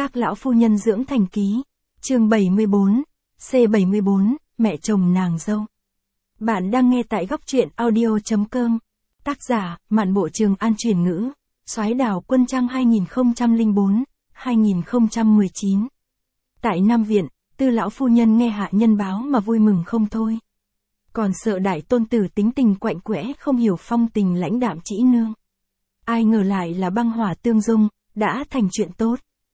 Các lão phu nhân dưỡng thành ký. Chương 74, C74, mẹ chồng nàng dâu. Bạn đang nghe tại góc truyện audio.com. Tác giả, Mạn Bộ Trường An chuyển ngữ. Soái Đào Quân Trang 2004-2019. Tại Nam Viện, Tư lão phu nhân nghe hạ nhân báo mà vui mừng không thôi. Còn sợ đại tôn tử tính tình quạnh quẽ không hiểu phong tình lãnh đạm trĩ nương. Ai ngờ lại là băng hỏa tương dung, đã thành chuyện tốt.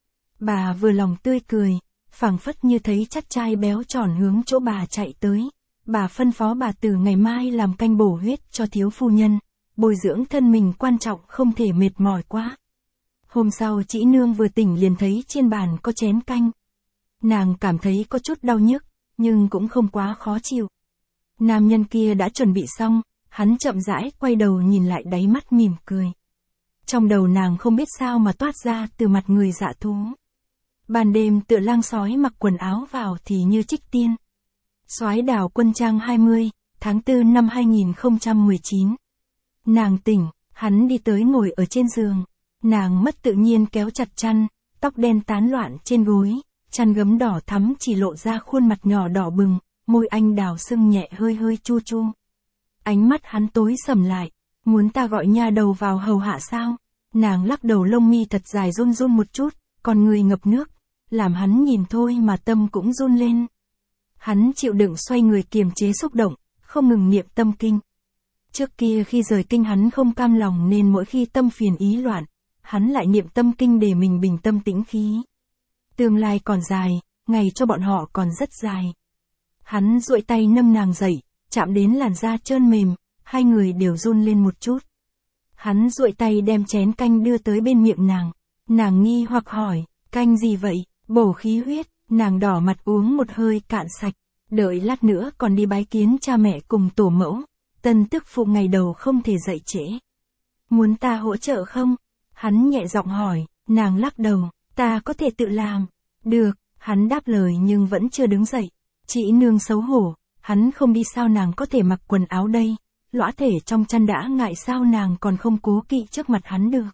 Bà vừa lòng tươi cười, phảng phất như thấy chắt trai béo tròn hướng chỗ bà chạy tới. Bà phân phó bà từ ngày mai làm canh bổ huyết cho thiếu phu nhân, bồi dưỡng thân mình quan trọng không thể mệt mỏi quá. Hôm sau trĩ nương vừa tỉnh liền thấy trên bàn có chén canh. Nàng cảm thấy có chút đau nhức, nhưng cũng không quá khó chịu. Nam nhân kia đã chuẩn bị xong, hắn chậm rãi quay đầu nhìn lại đáy mắt mỉm cười. Trong đầu nàng không biết sao mà toát ra từ mặt người dạ thú. Ban đêm tựa lang sói mặc quần áo vào thì như trích tiên. Soái Đào Quân Trang 20, tháng 4 năm 2019. Nàng tỉnh, hắn đi tới ngồi ở trên giường. Nàng mất tự nhiên kéo chặt chăn, tóc đen tán loạn trên gối, chăn gấm đỏ thắm chỉ lộ ra khuôn mặt nhỏ đỏ bừng, môi anh đào sưng nhẹ hơi hơi chu chu. Ánh mắt hắn tối sầm lại, muốn ta gọi nha đầu vào hầu hạ sao? Nàng lắc đầu lông mi thật dài run run một chút, còn người ngập nước, làm hắn nhìn thôi mà tâm cũng run lên. Hắn chịu đựng xoay người kiềm chế xúc động, không ngừng niệm tâm kinh. Trước kia khi rời kinh hắn không cam lòng nên mỗi khi tâm phiền ý loạn, hắn lại niệm tâm kinh để mình bình tâm tĩnh khí. Tương lai còn dài, ngày cho bọn họ còn rất dài. Hắn duỗi tay nâng nàng dậy, chạm đến làn da trơn mềm, hai người đều run lên một chút. Hắn duỗi tay đem chén canh đưa tới bên miệng nàng. Nàng nghi hoặc hỏi, canh gì vậy? Bổ khí huyết. Nàng đỏ mặt uống một hơi cạn sạch. Đợi lát nữa còn đi bái kiến cha mẹ cùng tổ mẫu. Tân tức phụ ngày đầu không thể dậy trễ. Muốn ta hỗ trợ không? Hắn nhẹ giọng hỏi. Nàng lắc đầu, ta có thể tự làm. Được, hắn đáp lời nhưng vẫn chưa đứng dậy. Trĩ nương xấu hổ, hắn không đi sao nàng có thể mặc quần áo đây. Lõa thể trong chăn đã ngại sao nàng còn không cố kỵ trước mặt hắn được.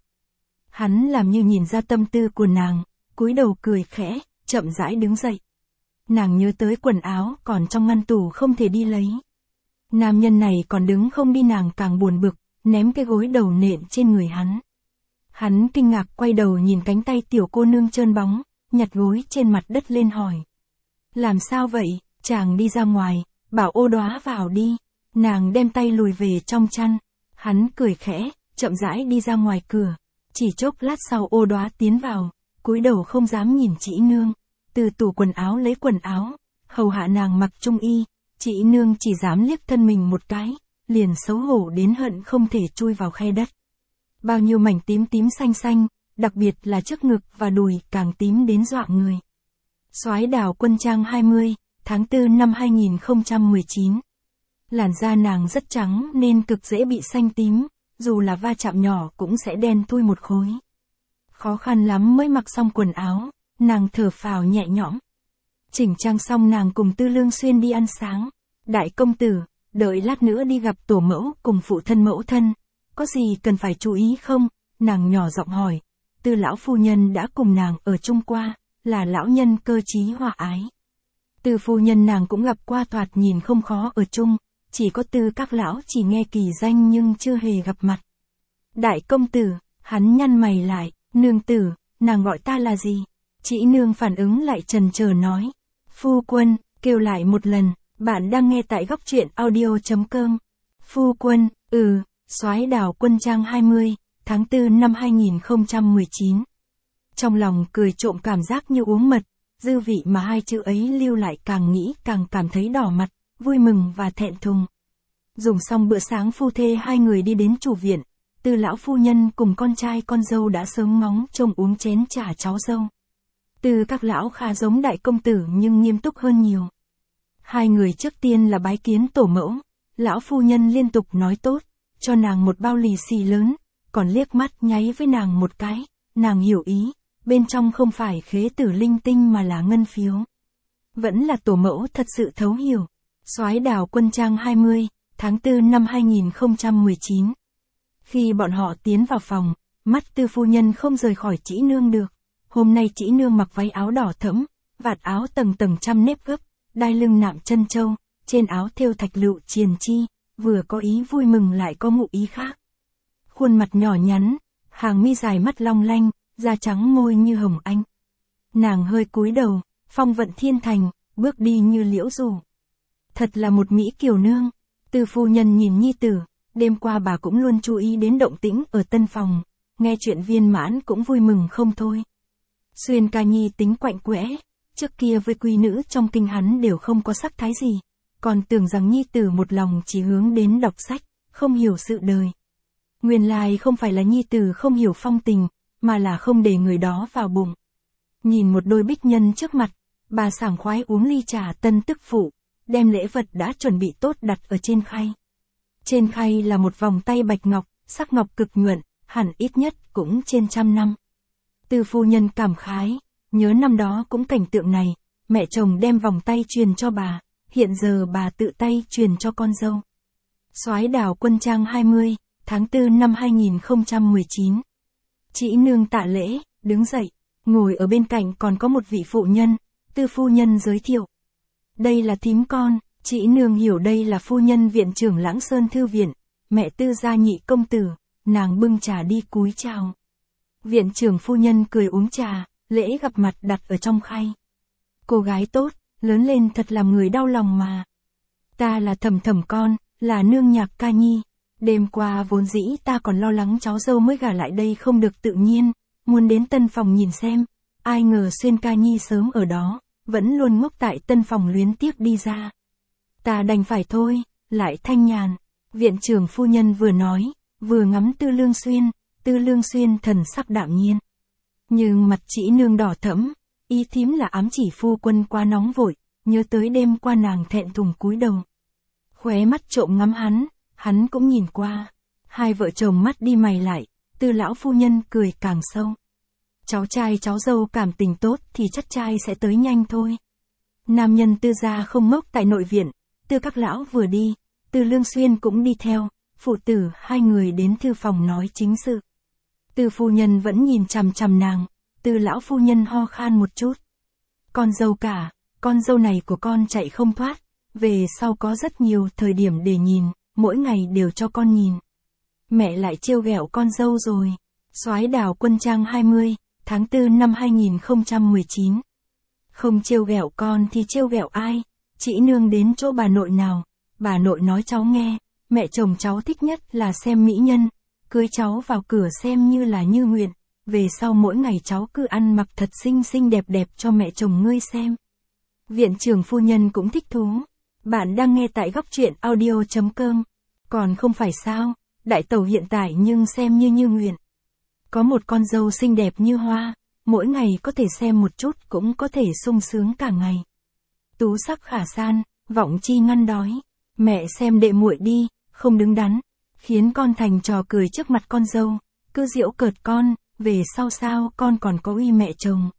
Hắn làm như nhìn ra tâm tư của nàng, cúi đầu cười khẽ, chậm rãi đứng dậy. Nàng nhớ tới quần áo còn trong ngăn tủ không thể đi lấy. Nam nhân này còn đứng không đi nàng càng buồn bực, ném cái gối đầu nện trên người hắn. Hắn kinh ngạc quay đầu nhìn cánh tay tiểu cô nương trơn bóng, nhặt gối trên mặt đất lên hỏi. Làm sao vậy? Chàng đi ra ngoài, bảo Ô Đóa vào đi. Nàng đem tay lùi về trong chăn. Hắn cười khẽ, chậm rãi đi ra ngoài cửa. Chỉ chốc lát sau Ô Đóa tiến vào, cúi đầu không dám nhìn trĩ nương. Từ tủ quần áo lấy quần áo, hầu hạ nàng mặc trung y. Trĩ nương chỉ dám liếc thân mình một cái, liền xấu hổ đến hận không thể chui vào khe đất. Bao nhiêu mảnh tím tím xanh xanh, đặc biệt là trước ngực và đùi càng tím đến dọa người. Soái Đào Quân Trang 20, tháng 4 năm 2019. Làn da nàng rất trắng nên cực dễ bị xanh tím, dù là va chạm nhỏ cũng sẽ đen thui một khối. Khó khăn lắm mới mặc xong quần áo, nàng thở phào nhẹ nhõm. Chỉnh trang xong nàng cùng Tư Lương Xuyên đi ăn sáng. Đại công tử, đợi lát nữa đi gặp tổ mẫu cùng phụ thân mẫu thân. Có gì cần phải chú ý không? Nàng nhỏ giọng hỏi. Tư lão phu nhân đã cùng nàng ở chung qua, là lão nhân cơ trí hòa ái. Tư phu nhân nàng cũng gặp qua thoạt nhìn không khó ở chung. Chỉ có Tư các lão chỉ nghe kỳ danh nhưng chưa hề gặp mặt. Đại công tử, hắn nhăn mày lại, nương tử, nàng gọi ta là gì? Trĩ nương phản ứng lại chần chờ nói. Phu quân, kêu lại một lần, bạn đang nghe tại góc truyện audio.com. Phu quân, Soái Đào Quân Trang 20, tháng 4 năm 2019. Trong lòng cười trộm cảm giác như uống mật, dư vị mà hai chữ ấy lưu lại càng nghĩ càng cảm thấy đỏ mặt, vui mừng và thẹn thùng. Dùng xong bữa sáng phu thê hai người đi đến chủ viện. Tư lão phu nhân cùng con trai con dâu đã sớm ngóng trông uống chén trà cháu dâu. Tư các lão khá giống đại công tử nhưng nghiêm túc hơn nhiều. Hai người trước tiên là bái kiến tổ mẫu. Lão phu nhân liên tục nói tốt, cho nàng một bao lì xì lớn, còn liếc mắt nháy với nàng một cái. Nàng hiểu ý, bên trong không phải khế tử linh tinh mà là ngân phiếu. Vẫn là tổ mẫu thật sự thấu hiểu. Soái Đào Quân Trang 20, tháng 4 năm 2019. Khi bọn họ tiến vào phòng, mắt Tư phu nhân không rời khỏi trĩ nương được. Hôm nay chị nương mặc váy áo đỏ thẫm, vạt áo tầng tầng trăm nếp gấp, đai lưng nạm chân châu, trên áo thêu thạch lựu triền chi, vừa có ý vui mừng lại có ngụ ý khác. Khuôn mặt nhỏ nhắn, hàng mi dài mắt long lanh, da trắng môi như hồng anh. Nàng hơi cúi đầu, phong vận thiên thành, bước đi như liễu rủ. Thật là một mỹ kiều nương. Tư phu nhân nhìn nhi tử, đêm qua bà cũng luôn chú ý đến động tĩnh ở tân phòng, nghe chuyện viên mãn cũng vui mừng không thôi. Xuyên ca nhi tính quạnh quẽ, trước kia với quý nữ trong kinh hắn đều không có sắc thái gì, còn tưởng rằng nhi tử một lòng chỉ hướng đến đọc sách, không hiểu sự đời. Nguyên lai không phải là nhi tử không hiểu phong tình, mà là không để người đó vào bụng. Nhìn một đôi bích nhân trước mặt, bà sảng khoái uống ly trà tân tức phụ, đem lễ vật đã chuẩn bị tốt đặt ở trên khay. Trên khay là một vòng tay bạch ngọc, sắc ngọc cực nhuận, hẳn ít nhất cũng trên 100 năm. Tư phu nhân cảm khái, nhớ năm đó cũng cảnh tượng này, mẹ chồng đem vòng tay truyền cho bà, hiện giờ bà tự tay truyền cho con dâu. Soái Đào Quân Trang 20, tháng 4 năm 2019. Chị nương tạ lễ, đứng dậy, ngồi ở bên cạnh còn có một vị phụ nhân, Tư phu nhân giới thiệu. Đây là thím con, chị nương hiểu đây là phu nhân viện trưởng Lãng Sơn Thư Viện, mẹ Tư gia nhị công tử, nàng bưng trà đi cúi chào. Viện trưởng phu nhân cười uống trà, lễ gặp mặt đặt ở trong khay. Cô gái tốt, lớn lên thật làm người đau lòng mà. Ta là Thẩm Thẩm con, là nương nhạc ca nhi. Đêm qua vốn dĩ ta còn lo lắng cháu dâu mới gả lại đây không được tự nhiên, muốn đến tân phòng nhìn xem, ai ngờ Xuyên ca nhi sớm ở đó, vẫn luôn ngốc tại tân phòng luyến tiếc đi ra. Ta đành phải thôi, lại thanh nhàn. Viện trưởng phu nhân vừa nói, vừa ngắm Tư Lương Xuyên thần sắc đạm nhiên. Nhưng mặt chị nương đỏ thẫm, ý thím là ám chỉ phu quân quá nóng vội, nhớ tới đêm qua nàng thẹn thùng cúi đầu. Khóe mắt trộm ngắm hắn cũng nhìn qua. Hai vợ chồng mắt đi mày lại, Tư lão phu nhân cười càng sâu. Cháu trai cháu dâu cảm tình tốt thì chắc trai sẽ tới nhanh thôi. Nam nhân Tư gia không ngốc tại nội viện, Tư các lão vừa đi, Tư Lương Xuyên cũng đi theo, phụ tử hai người đến thư phòng nói chính sự. Tư phu nhân vẫn nhìn chằm chằm nàng, Tư lão phu nhân ho khan một chút. Con dâu cả, con dâu này của con chạy không thoát, về sau có rất nhiều thời điểm để nhìn, mỗi ngày đều cho con nhìn. Mẹ lại trêu ghẹo con dâu rồi. Soái Đào Quân Trang 20, tháng 4 năm 2019. Không trêu ghẹo con thì trêu ghẹo ai? Chị nương đến chỗ bà nội nào? Bà nội nói cháu nghe, mẹ chồng cháu thích nhất là xem mỹ nhân, cưới cháu vào cửa xem như là như nguyện, về sau mỗi ngày cháu cứ ăn mặc thật xinh xinh đẹp đẹp cho mẹ chồng ngươi xem. Viện trưởng phu nhân cũng thích thú. Bạn đang nghe tại góc truyện audio.com. Còn không phải sao, đại tẩu hiện tại nhưng xem như nguyện. Có một con dâu xinh đẹp như hoa, mỗi ngày có thể xem một chút cũng có thể sung sướng cả ngày. Tú sắc khả san, vọng chi ngăn đói. Mẹ xem đệ muội đi, không đứng đắn, khiến con thành trò cười trước mặt con dâu, cứ giễu cợt con, về sau sao con còn có uy mẹ chồng.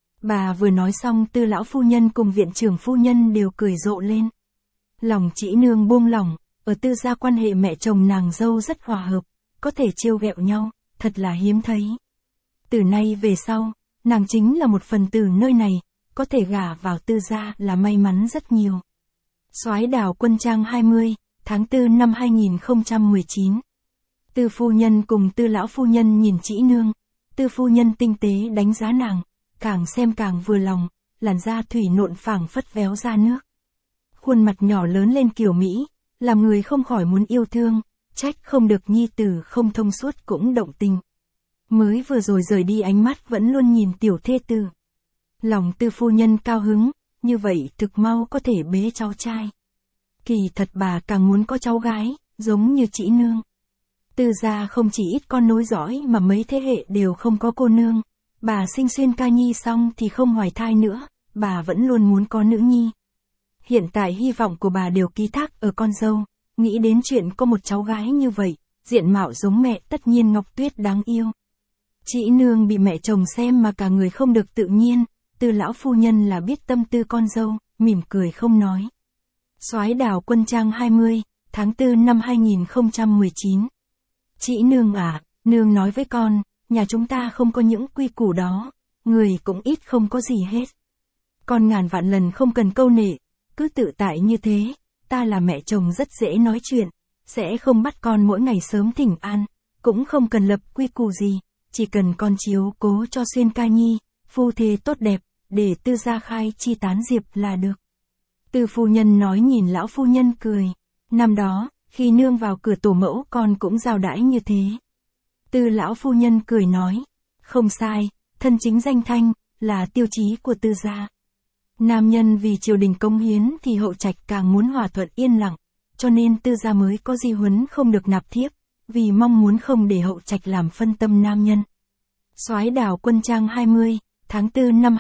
Bà vừa nói xong Tư lão phu nhân cùng viện trưởng phu nhân đều cười rộ lên. Lòng chị nương buông lỏng, ở Tư gia quan hệ mẹ chồng nàng dâu rất hòa hợp, có thể trêu ghẹo nhau, thật là hiếm thấy. Từ nay về sau, nàng chính là một phần tử nơi này, có thể gả vào Tư gia là may mắn rất nhiều. Soái Đào Quân Trang 20, tháng 4 năm 2019. Tư phu nhân cùng Tư lão phu nhân nhìn chị nương, Tư phu nhân tinh tế đánh giá nàng, càng xem càng vừa lòng, làn da thủy nộn phảng phất véo ra nước. Khuôn mặt nhỏ lớn lên kiểu Mỹ, làm người không khỏi muốn yêu thương, trách không được nhi tử không thông suốt cũng động tình. Mới vừa rồi rời đi ánh mắt vẫn luôn nhìn tiểu thê tử. Lòng Tư phu nhân cao hứng, như vậy thực mau có thể bế cháu trai. Kỳ thật bà càng muốn có cháu gái, giống như chị nương. Tư gia không chỉ ít con nối dõi mà mấy thế hệ đều không có cô nương. Bà sinh Xuyên ca nhi xong thì không hoài thai nữa, bà vẫn luôn muốn có nữ nhi. Hiện tại hy vọng của bà đều ký thác ở con dâu, nghĩ đến chuyện có một cháu gái như vậy, diện mạo giống mẹ tất nhiên Ngọc Tuyết đáng yêu. Chị nương bị mẹ chồng xem mà cả người không được tự nhiên, Tư lão phu nhân là biết tâm tư con dâu, mỉm cười không nói. Soái Đào Quân Trang 20, tháng 4 năm 2019. Chị nương à, nương nói với con, nhà chúng ta không có những quy củ đó, người cũng ít không có gì hết. Con ngàn vạn lần không cần câu nệ, cứ tự tại như thế, ta là mẹ chồng rất dễ nói chuyện, sẽ không bắt con mỗi ngày sớm thỉnh an, cũng không cần lập quy củ gì, chỉ cần con chiếu cố cho Xuyên ca nhi, phu thê tốt đẹp, để Tư gia khai chi tán diệp là được. Tư phu nhân nói nhìn lão phu nhân cười. Năm đó, khi nương vào cửa tổ mẫu con cũng giao đãi như thế. Tư lão phu nhân cười nói. Không sai, thân chính danh thanh, là tiêu chí của Tư gia. Nam nhân vì triều đình cống hiến thì hậu trạch càng muốn hòa thuận yên lặng, cho nên Tư gia mới có di huấn không được nạp thiếp, vì mong muốn không để hậu trạch làm phân tâm nam nhân. Soái đảo Quân Trang 20, tháng 4 năm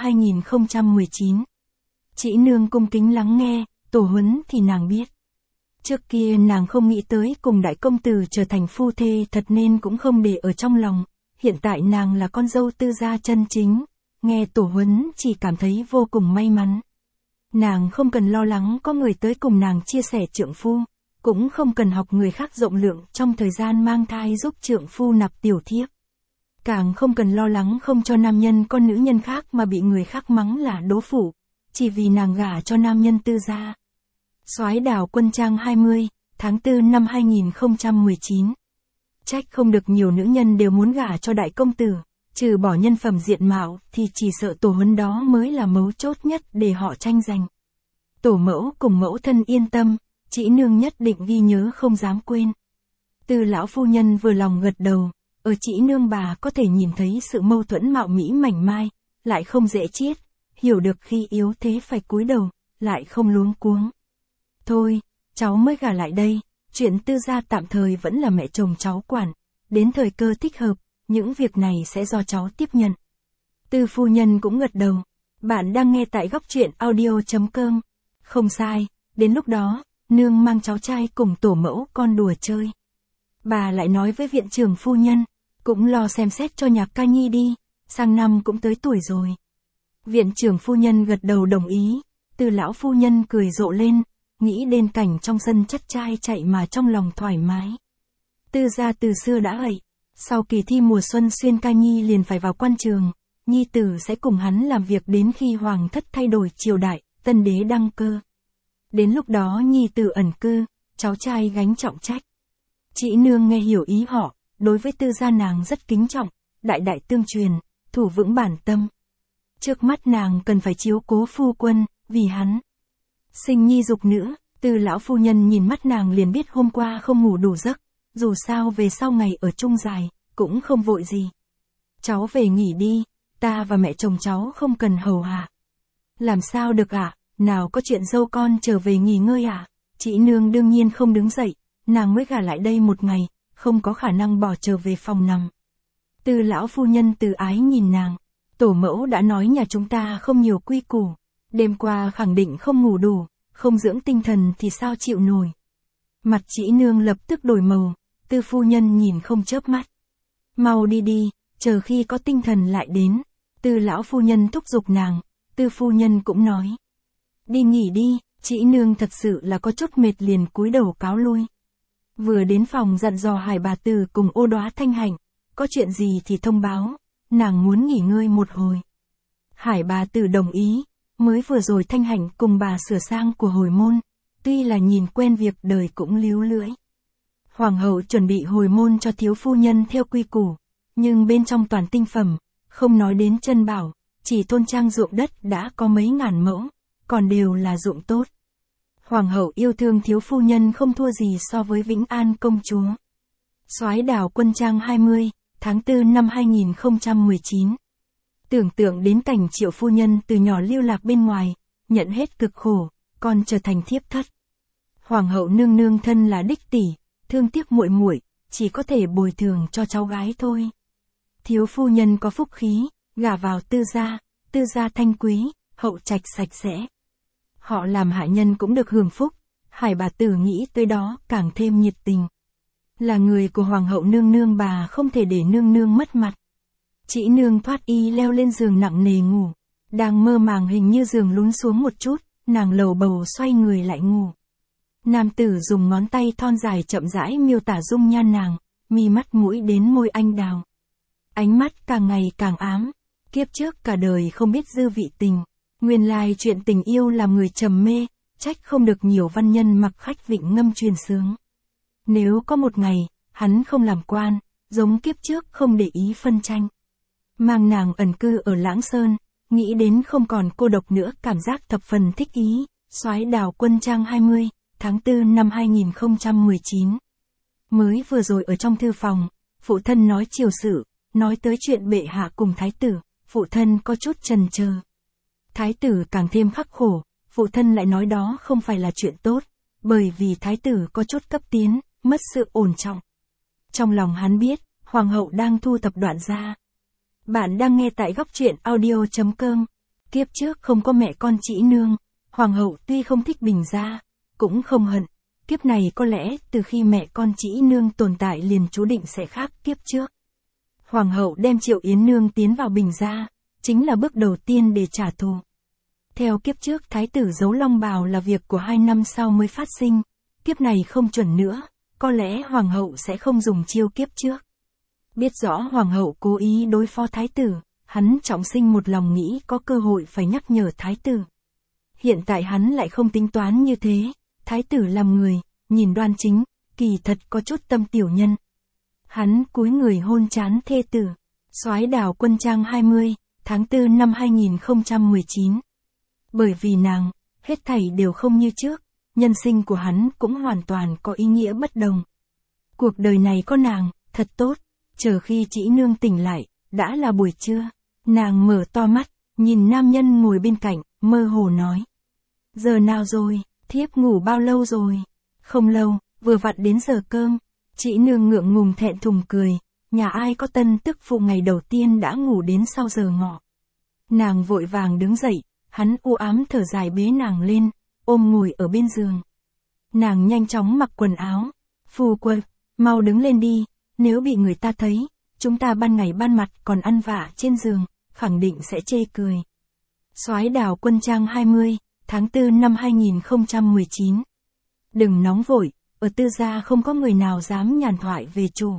2019. Chị nương cung kính lắng nghe, tổ huấn thì nàng biết. Trước kia nàng không nghĩ tới cùng đại công tử trở thành phu thê thật nên cũng không để ở trong lòng, hiện tại nàng là con dâu Tư gia chân chính, nghe tổ huấn chỉ cảm thấy vô cùng may mắn. Nàng không cần lo lắng có người tới cùng nàng chia sẻ trượng phu, cũng không cần học người khác rộng lượng trong thời gian mang thai giúp trượng phu nạp tiểu thiếp. Càng không cần lo lắng không cho nam nhân con nữ nhân khác mà bị người khác mắng là đố phụ, chỉ vì nàng gả cho nam nhân Tư gia. Soái đảo Quân Trang 20, tháng 4 năm 2019. Trách không được nhiều nữ nhân đều muốn gả cho đại công tử, trừ bỏ nhân phẩm diện mạo thì chỉ sợ tổ huấn đó mới là mấu chốt nhất để họ tranh giành. Tổ mẫu cùng mẫu thân yên tâm, chị nương nhất định ghi nhớ không dám quên. Tư lão phu nhân vừa lòng gật đầu, ở chị nương bà có thể nhìn thấy sự mâu thuẫn mạo mỹ mảnh mai, lại không dễ chiết, hiểu được khi yếu thế phải cúi đầu, lại không luống cuống. Thôi, cháu mới gả lại đây, chuyện Tư gia tạm thời vẫn là mẹ chồng cháu quản, đến thời cơ thích hợp, những việc này sẽ do cháu tiếp nhận. Tư phu nhân cũng gật đầu, bạn đang nghe tại góc truyện audio.com, không sai, đến lúc đó, nương mang cháu trai cùng tổ mẫu con đùa chơi. Bà lại nói với viện trưởng phu nhân, cũng lo xem xét cho Nhạc ca nhi đi, sang năm cũng tới tuổi rồi. Viện trưởng phu nhân gật đầu đồng ý, Tư lão phu nhân cười rộ lên, nghĩ đến cảnh trong sân chất trai chạy mà trong lòng thoải mái. Tư gia từ xưa đã vậy, sau kỳ thi mùa xuân Xuyên ca nhi liền phải vào quan trường, nhi tử sẽ cùng hắn làm việc đến khi hoàng thất thay đổi triều đại, tân đế đăng cơ. Đến lúc đó nhi tử ẩn cư, cháu trai gánh trọng trách. Chị nương nghe hiểu ý họ, đối với Tư gia nàng rất kính trọng, đại đại tương truyền, thủ vững bản tâm. Trước mắt nàng cần phải chiếu cố phu quân, vì hắn sinh nhi dục nữ. Tư lão phu nhân nhìn mắt nàng liền biết hôm qua không ngủ đủ giấc, dù sao về sau ngày ở chung dài, cũng không vội gì. Cháu về nghỉ đi, ta và mẹ chồng cháu không cần hầu hạ. Làm sao được ạ, nào có chuyện dâu con trở về nghỉ ngơi ạ. Chị nương đương nhiên không đứng dậy, nàng mới gả lại đây một ngày, không có khả năng bỏ trở về phòng nằm. Tư lão phu nhân từ ái nhìn nàng, tổ mẫu đã nói nhà chúng ta không nhiều quy củ, đêm qua khẳng định không ngủ đủ, không dưỡng tinh thần thì sao chịu nổi. Mặt chị nương lập tức đổi màu, Tư phu nhân nhìn không chớp mắt. Mau đi đi, chờ khi có tinh thần lại đến. Tư lão phu nhân thúc giục nàng, Tư phu nhân cũng nói. Đi nghỉ đi, chị nương thật sự là có chút mệt liền cúi đầu cáo lui. Vừa đến phòng dặn dò Hải bà tử cùng Ô Đóa Thanh Hạnh, có chuyện gì thì thông báo, nàng muốn nghỉ ngơi một hồi. Hải bà tử đồng ý, mới vừa rồi Thanh Hạnh cùng bà sửa sang của hồi môn, tuy là nhìn quen việc đời cũng líu lưỡi. Hoàng hậu chuẩn bị hồi môn cho thiếu phu nhân theo quy củ, nhưng bên trong toàn tinh phẩm, không nói đến chân bảo, chỉ thôn trang ruộng đất đã có mấy ngàn mẫu, còn đều là ruộng tốt. Hoàng hậu yêu thương thiếu phu nhân không thua gì so với Vĩnh An công chúa. Soái đảo Quân Trang 20, tháng 4 năm 2019. Tưởng tượng đến cảnh Triệu phu nhân từ nhỏ lưu lạc bên ngoài, nhận hết cực khổ, còn trở thành thiếp thất. Hoàng hậu nương nương thân là đích tỷ, thương tiếc muội muội, chỉ có thể bồi thường cho cháu gái thôi. Thiếu phu nhân có phúc khí, gả vào Tư gia thanh quý, hậu trạch sạch sẽ. Họ làm hạ nhân cũng được hưởng phúc, Hải bà tử nghĩ tới đó càng thêm nhiệt tình. Là người của hoàng hậu nương nương bà không thể để nương nương mất mặt. Chị nương thoát y leo lên giường nặng nề ngủ, đang mơ màng hình như giường lún xuống một chút, nàng lầu bầu xoay người lại ngủ. Nam tử dùng ngón tay thon dài chậm rãi miêu tả dung nhan nàng, mi mắt mũi đến môi anh đào. Ánh mắt càng ngày càng ám, Kiếp trước cả đời không biết dư vị tình, nguyên lai chuyện tình yêu làm người trầm mê, trách không được nhiều văn nhân mặc khách vịnh ngâm truyền sướng. Nếu có một ngày, hắn không làm quan, giống kiếp trước không để ý phân tranh. Mang nàng ẩn cư ở Lãng Sơn, nghĩ đến không còn cô độc nữa, cảm giác thập phần thích ý. Soái Đào Quân trang 20, tháng 4 năm 2019. Mới vừa rồi ở trong thư phòng, phụ thân nói triều sự, nói tới chuyện bệ hạ cùng thái tử, phụ thân có chút chần chờ. Thái tử càng thêm khắc khổ, phụ thân lại nói đó không phải là chuyện tốt, bởi vì thái tử có chút cấp tiến, mất sự ổn trọng. Trong lòng hắn biết, hoàng hậu đang thu thập đoạn gia. Bạn đang nghe tại góc truyện audio.com. Kiếp trước không có mẹ con Trĩ Nương, hoàng hậu tuy không thích Bình gia, cũng không hận. Kiếp này có lẽ từ khi mẹ con Trĩ Nương tồn tại liền chú định sẽ khác kiếp trước. Hoàng hậu đem Triệu Yến Nương tiến vào Bình gia, chính là bước đầu tiên để trả thù. Theo kiếp trước thái tử giấu long bào là việc của 2 năm sau mới phát sinh, kiếp này không chuẩn nữa, có lẽ hoàng hậu sẽ không dùng chiêu kiếp trước. Biết rõ hoàng hậu cố ý đối phó thái tử, hắn trọng sinh một lòng nghĩ có cơ hội phải nhắc nhở thái tử. Hiện tại hắn lại không tính toán như thế, thái tử làm người, nhìn đoan chính, kỳ thật có chút tâm tiểu nhân. Hắn cúi người hôn trán thê tử. Soái Đào Quân trang 20, tháng 4 năm 2019. Bởi vì nàng, hết thảy đều không như trước, nhân sinh của hắn cũng hoàn toàn có ý nghĩa bất đồng. Cuộc đời này có nàng, thật tốt, chờ khi Trĩ Nương tỉnh lại, đã là buổi trưa. Nàng mở to mắt, nhìn nam nhân ngồi bên cạnh, mơ hồ nói. Giờ nào rồi, thiếp ngủ bao lâu rồi? Không lâu, vừa vặn đến giờ cơm. Trĩ Nương ngượng ngùng thẹn thùng cười, nhà ai có tân tức phụ ngày đầu tiên đã ngủ đến sau giờ ngọ. Nàng vội vàng đứng dậy, hắn u ám thở dài bế nàng lên, ôm ngồi ở bên giường. Nàng nhanh chóng mặc quần áo. Phu quân, mau đứng lên đi, nếu bị người ta thấy, chúng ta ban ngày ban mặt còn ăn vạ trên giường, khẳng định sẽ chê cười. Soái Đào Quân trang 20, tháng 4 năm 2019. Đừng nóng vội, ở Tư gia không có người nào dám nhàn thoại về chủ.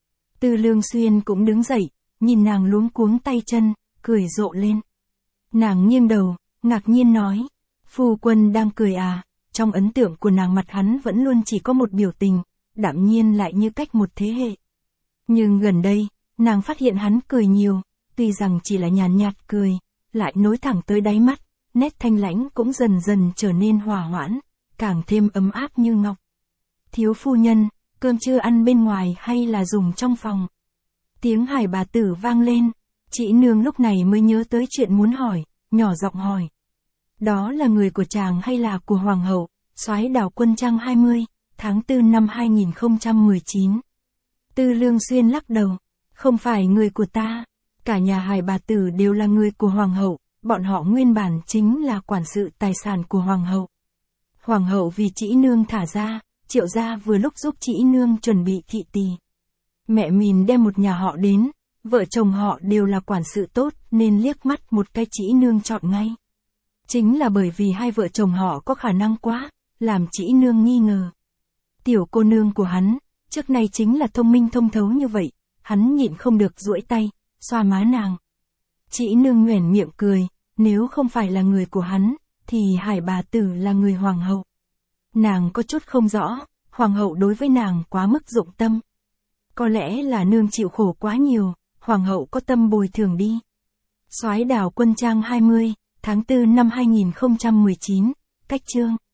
Tư Lương Xuyên cũng đứng dậy, nhìn nàng luống cuống tay chân, cười rộ lên. Nàng nghiêng đầu, ngạc nhiên nói, phu quân đang cười à? Trong ấn tượng của nàng mặt hắn vẫn luôn chỉ có một biểu tình, đạm nhiên lại như cách một thế hệ. Nhưng gần đây, nàng phát hiện hắn cười nhiều, tuy rằng chỉ là nhàn nhạt cười, lại nối thẳng tới đáy mắt, nét thanh lãnh cũng dần dần trở nên hòa hoãn, càng thêm ấm áp như ngọc. Thiếu phu nhân, cơm trưa ăn bên ngoài hay là dùng trong phòng? Tiếng Hải bà tử vang lên, Trĩ Nương lúc này mới nhớ tới chuyện muốn hỏi, nhỏ giọng hỏi. Đó là người của chàng hay là của hoàng hậu? Soái Đào Quân trang 20, tháng 4 năm 2019. Tư Lương Xuyên lắc đầu, không phải người của ta, cả nhà Hải bà tử đều là người của hoàng hậu, bọn họ nguyên bản chính là quản sự tài sản của hoàng hậu. Hoàng hậu vì Trĩ Nương thả ra, Triệu gia vừa lúc giúp Trĩ Nương chuẩn bị thị tỳ. Mẹ mình đem một nhà họ đến, vợ chồng họ đều là quản sự tốt nên liếc mắt một cái Trĩ Nương chọn ngay. Chính là bởi vì hai vợ chồng họ có khả năng quá, làm Trĩ Nương nghi ngờ. Tiểu cô nương của hắn, trước nay chính là thông minh thông thấu như vậy, hắn nhịn không được duỗi tay, xoa má nàng. Trĩ Nương nhoẻn miệng cười, nếu không phải là người của hắn, thì Hải bà tử là người hoàng hậu. Nàng có chút không rõ, hoàng hậu đối với nàng quá mức dụng tâm. Có lẽ là nương chịu khổ quá nhiều, hoàng hậu có tâm bồi thường đi. Soái Đào Quân trang 20, tháng 4 năm 2019, cách chương.